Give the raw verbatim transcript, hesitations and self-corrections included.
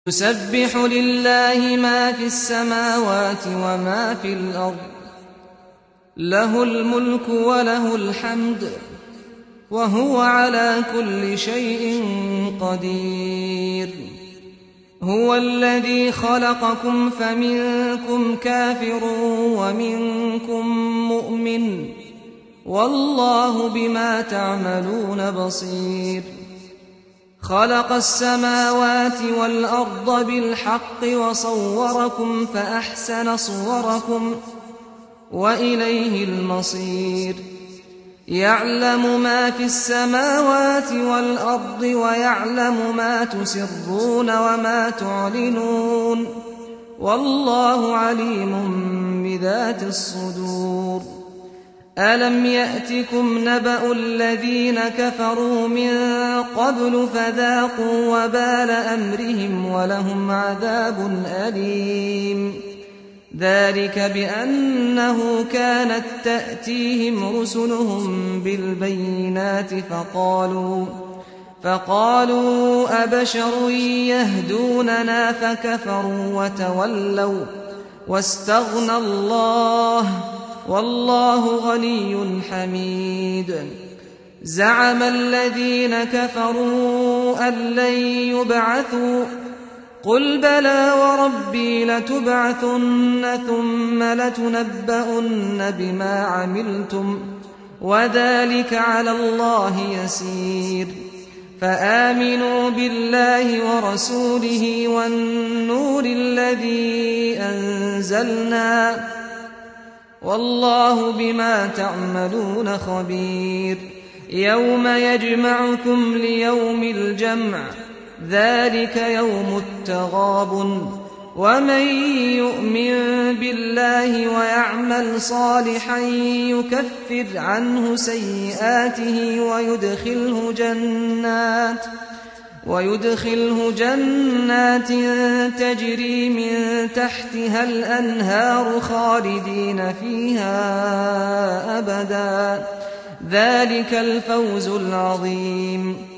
يسبح لله ما في السماوات وما في الأرض، له الملك وله الحمد، وهو على كل شيء قدير. هو الذي خلقكم فمنكم كافر ومنكم مؤمن، والله بما تعملون بصير. خلق السماوات والأرض بالحق وصوركم فأحسن صوركم وإليه المصير. يعلم ما في السماوات والأرض ويعلم ما تسرون وما تعلنون، والله عليم بذات الصدور. ألم يأتكم نبأ الذين كفروا من قبل فذاقوا وبال أمرهم ولهم عذاب أليم. ذلك بأنه كانت تأتيهم رسلهم بالبينات فقالوا فقالوا أبشر يهدوننا فكفروا وتولوا واستغنى الله، والله غني حميد. زعم الذين كفروا أن لن يبعثوا، قل بلى وربي لتبعثن ثم لتنبؤن بما عملتم، وذلك على الله يسير. فآمنوا بالله ورسوله والنور الذي أنزلنا، والله بما تعملون خبير. يوم يجمعكم ليوم الجمع، ذلك يوم التغابن. ومن يؤمن بالله ويعمل صالحا يكفر عنه سيئاته ويدخله جنات ويدخله جنات تجري من تحتها الأنهار خالدين فيها أبدا، ذلك الفوز العظيم.